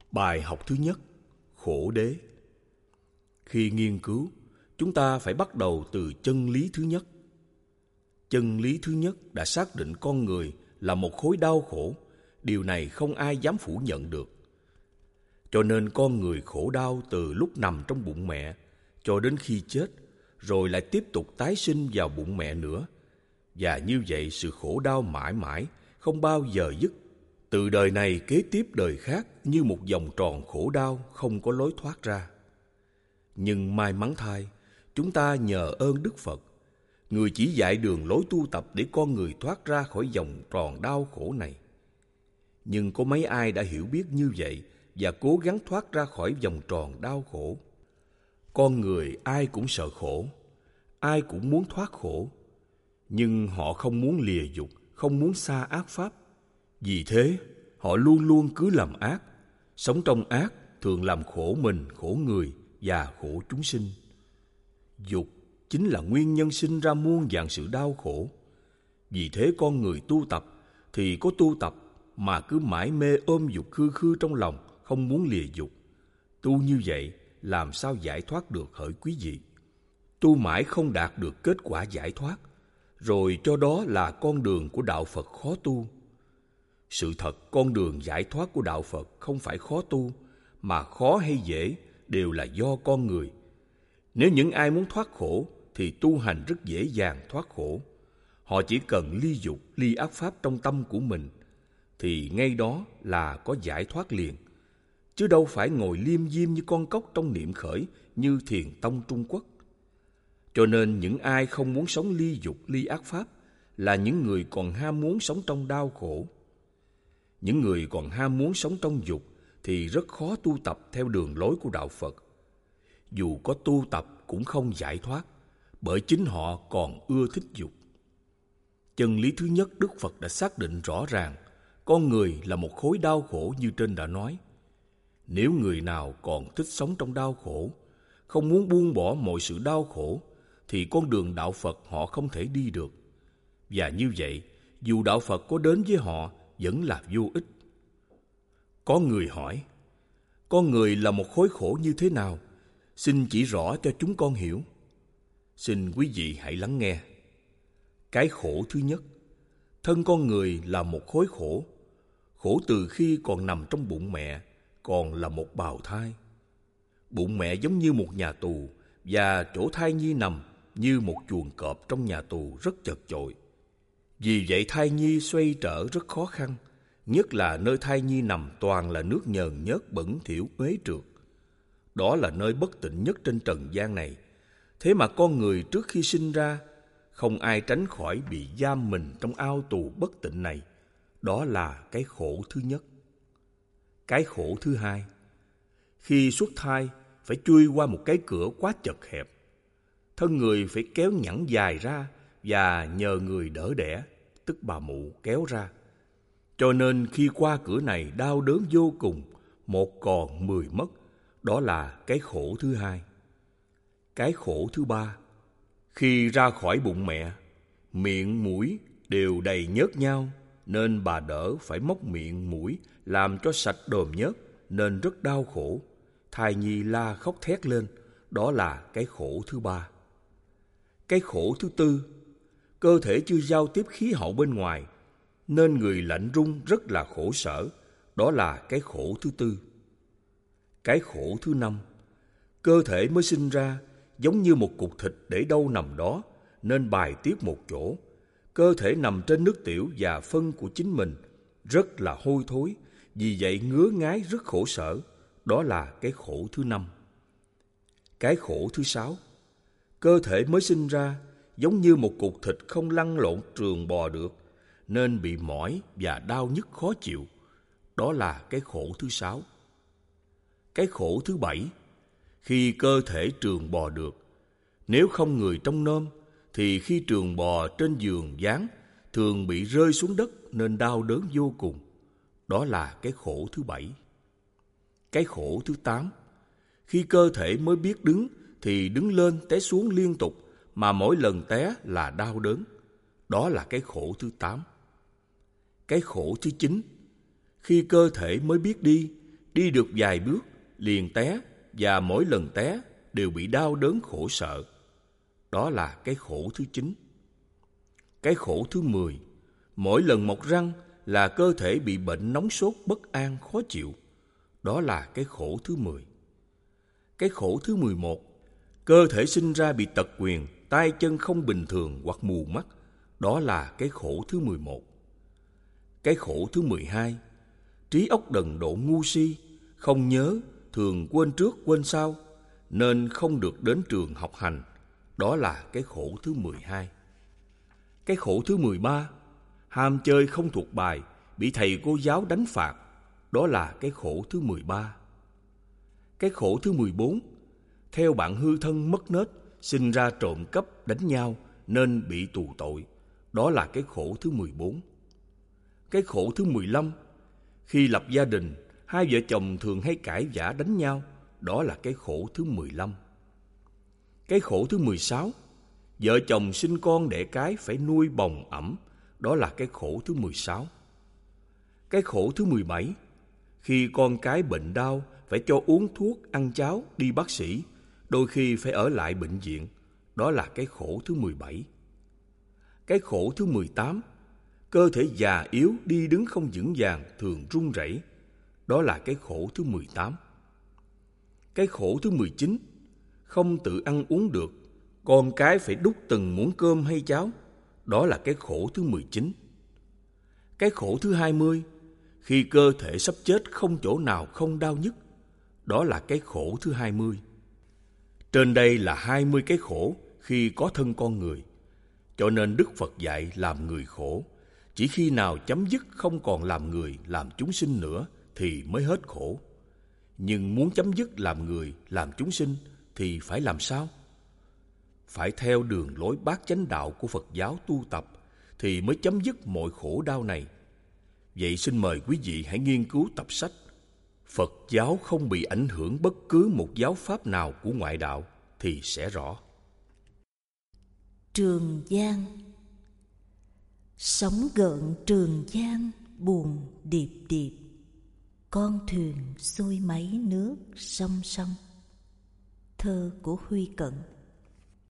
Bài học thứ nhất: khổ đế. Khi nghiên cứu, chúng ta phải bắt đầu từ chân lý thứ nhất. Chân lý thứ nhất đã xác định con người là một khối đau khổ. Điều này không ai dám phủ nhận được. Cho nên con người khổ đau từ lúc nằm trong bụng mẹ cho đến khi chết, rồi lại tiếp tục tái sinh vào bụng mẹ nữa. Và như vậy sự khổ đau mãi mãi, không bao giờ dứt. Từ đời này kế tiếp đời khác, như một vòng tròn khổ đau không có lối thoát ra. Nhưng may mắn thay, chúng ta nhờ ơn Đức Phật, Người chỉ dạy đường lối tu tập để con người thoát ra khỏi vòng tròn đau khổ này. Nhưng có mấy ai đã hiểu biết như vậy và cố gắng thoát ra khỏi vòng tròn đau khổ? Con người ai cũng sợ khổ, ai cũng muốn thoát khổ, nhưng họ không muốn lìa dục, không muốn xa ác pháp. Vì thế, họ luôn luôn cứ làm ác, sống trong ác, thường làm khổ mình, khổ người và khổ chúng sinh. Dục chính là nguyên nhân sinh ra muôn vàn sự đau khổ. Vì thế con người tu tập thì có tu tập mà cứ mãi mê ôm dục khư khư trong lòng, không muốn lìa dục. Tu như vậy làm sao giải thoát được hỡi quý vị? Tu mãi không đạt được kết quả giải thoát, rồi cho đó là con đường của đạo Phật khó tu. Sự thật, con đường giải thoát của đạo Phật không phải khó tu, mà khó hay dễ đều là do con người. Nếu những ai muốn thoát khổ thì tu hành rất dễ dàng thoát khổ. Họ chỉ cần ly dục, ly ác pháp trong tâm của mình, thì ngay đó là có giải thoát liền. Chứ đâu phải ngồi liêm diêm như con cóc trong niệm khởi như Thiền tông Trung Quốc. Cho nên những ai không muốn sống ly dục, ly ác pháp là những người còn ham muốn sống trong đau khổ. Những người còn ham muốn sống trong dục thì rất khó tu tập theo đường lối của đạo Phật. Dù có tu tập cũng không giải thoát, bởi chính họ còn ưa thích dục. Chân lý thứ nhất Đức Phật đã xác định rõ ràng, con người là một khối đau khổ như trên đã nói. Nếu người nào còn thích sống trong đau khổ, không muốn buông bỏ mọi sự đau khổ, thì con đường đạo Phật họ không thể đi được. Và như vậy, dù đạo Phật có đến với họ, vẫn là vô ích. Có người hỏi, con người là một khối khổ như thế nào? Xin chỉ rõ cho chúng con hiểu. Xin quý vị hãy lắng nghe. Cái khổ thứ nhất, thân con người là một khối khổ. Khổ từ khi còn nằm trong bụng mẹ, còn là một bào thai. Bụng mẹ giống như một nhà tù, và chỗ thai nhi nằm như một chuồng cọp trong nhà tù rất chật chội. Vì vậy thai nhi xoay trở rất khó khăn, nhất là nơi thai nhi nằm toàn là nước nhờn nhớt bẩn thỉu uế trượt. Đó là nơi bất tịnh nhất trên trần gian này. Thế mà con người trước khi sinh ra, không ai tránh khỏi bị giam mình trong ao tù bất tịnh này. Đó là cái khổ thứ nhất. Cái khổ thứ hai, khi xuất thai phải chui qua một cái cửa quá chật hẹp. Thân người phải kéo nhẵn dài ra và nhờ người đỡ đẻ, tức bà mụ kéo ra. Cho nên khi qua cửa này đau đớn vô cùng, một còn 10 mất. Đó là cái khổ thứ hai. Cái khổ thứ ba, khi ra khỏi bụng mẹ, miệng mũi đều đầy nhớt nhau, nên bà đỡ phải móc miệng mũi làm cho sạch đờm nhớt, nên rất đau khổ. Thai nhi la khóc thét lên. Đó là cái khổ thứ ba. Cái khổ thứ tư, cơ thể chưa giao tiếp khí hậu bên ngoài, nên người lạnh run rất là khổ sở. Đó là cái khổ thứ tư. Cái khổ thứ năm, cơ thể mới sinh ra giống như một cục thịt để đâu nằm đó, nên bài tiết một chỗ. Cơ thể nằm trên nước tiểu và phân của chính mình, rất là hôi thối, vì vậy ngứa ngáy rất khổ sở. Đó là cái khổ thứ năm. Cái khổ thứ sáu, cơ thể mới sinh ra giống như một cục thịt không lăn lộn trườn bò được, nên bị mỏi và đau nhức khó chịu. Đó là cái khổ thứ sáu. Cái khổ thứ bảy, khi cơ thể trườn bò được, nếu không người trông nom, thì khi trườn bò trên giường ván thường bị rơi xuống đất nên đau đớn vô cùng. Đó là cái khổ thứ bảy. Cái khổ thứ tám, khi cơ thể mới biết đứng thì đứng lên té xuống liên tục, mà mỗi lần té là đau đớn. Đó là cái khổ thứ tám. Cái khổ thứ chín, khi cơ thể mới biết đi đi được vài bước liền té, và mỗi lần té đều bị đau đớn khổ sợ. Đó là cái khổ thứ 9. Cái khổ thứ 10, mỗi lần mọc răng là cơ thể bị bệnh nóng sốt bất an khó chịu. Đó là cái khổ thứ 10. Cái khổ thứ 11, cơ thể sinh ra bị tật nguyền, tay chân không bình thường hoặc mù mắt. Đó là cái khổ thứ 11. Cái khổ thứ 12, trí óc đần độn ngu si, không nhớ, thường quên trước quên sau, nên không được đến trường học hành. Đó là cái khổ thứ 12. Cái khổ thứ 13, ham chơi không thuộc bài, bị thầy cô giáo đánh phạt. Đó là cái khổ thứ 13. Cái khổ thứ 14, theo bạn hư thân mất nết, sinh ra trộm cắp đánh nhau nên bị tù tội. Đó là cái khổ thứ 14. Cái khổ thứ 15, khi lập gia đình, hai vợ chồng thường hay cãi vã đánh nhau. Đó là cái khổ thứ 15. Cái khổ thứ 16, vợ chồng sinh con đẻ cái phải nuôi bồng ẵm. Đó là cái khổ thứ 16. Cái khổ thứ 17, khi con cái bệnh đau phải cho uống thuốc, ăn cháo, đi bác sĩ, đôi khi phải ở lại bệnh viện. Đó là cái khổ thứ 17. Cái khổ thứ 18, cơ thể già yếu, đi đứng không vững vàng, thường run rẩy. Đó là cái khổ thứ 18. Cái khổ thứ 19, không tự ăn uống được, con cái phải đút từng muỗng cơm hay cháo. Đó là cái khổ thứ 19. Cái khổ thứ 20, khi cơ thể sắp chết không chỗ nào không đau nhức. Đó là cái khổ thứ 20. Trên đây là 20 cái khổ khi có thân con người. Cho nên Đức Phật dạy làm người khổ. Chỉ khi nào chấm dứt không còn làm người, làm chúng sinh nữa thì mới hết khổ. Nhưng muốn chấm dứt làm người, làm chúng sinh thì phải làm sao? Phải theo đường lối bát chánh đạo của Phật giáo tu tập thì mới chấm dứt mọi khổ đau này. Vậy xin mời quý vị hãy nghiên cứu tập sách Phật giáo không bị ảnh hưởng bất cứ một giáo pháp nào của ngoại đạo thì sẽ rõ. Trường Giang. Sóng gợn Trường Giang buồn điệp điệp, con thuyền xuôi mấy nước sông sông. Thơ của Huy Cận.